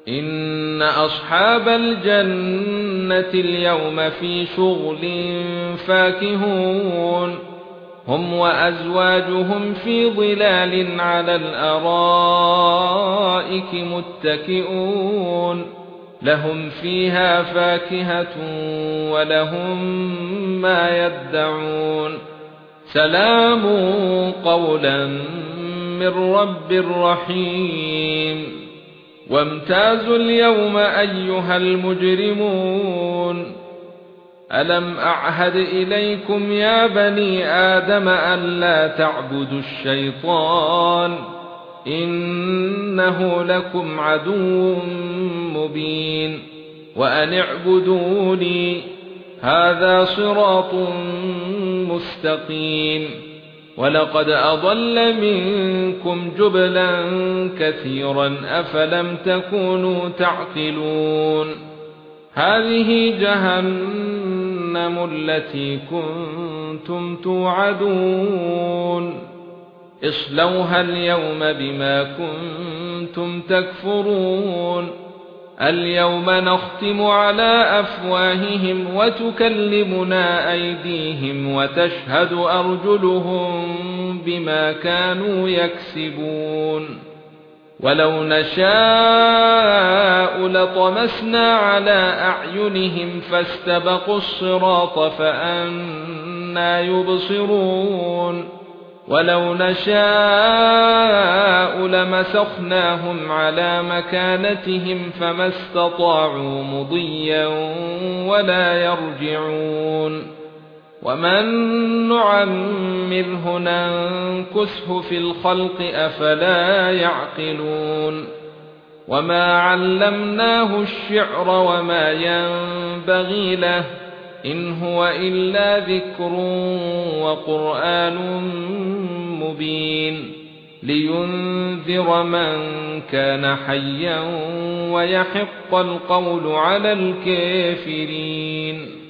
إن أصحاب الجنة اليوم في شغل فاكهون هم وأزواجهم في ظلال على الأرائك متكئون لهم فيها فاكهة ولهم ما يدعون سلام قولا من رب رحيم وامتازوا اليوم أيها المجرمون ألم أعهد إليكم يا بني آدم ألا تعبدوا الشيطان إنه لكم عدو مبين وأن اعبدوني هذا صراط مستقيم ولقد أضل منكم جبلا كثيرا أفلم تكونوا تعقلون هذه جهنم التي كنتم توعدون اصلوها اليوم بما كنتم تكفرون اليوم نختم على أفواههم وتكلمنا أيديهم وتشهد أرجلهم بما كانوا يكسبون ولو نشاء لطمسنا على أعينهم فاستبقوا الصراط فأنى يبصرون ولو نشاء لمسخناهم على مكانتهم فما استطاعوا مضيا ولا يرجعون ومن نعمره ننكسه في الخلق أفلا يعقلون وما علمناه الشعر وما ينبغي له إن هو إلا ذكر وقرآن مبين لينذر من كان حيا ويحق القول على الكافرين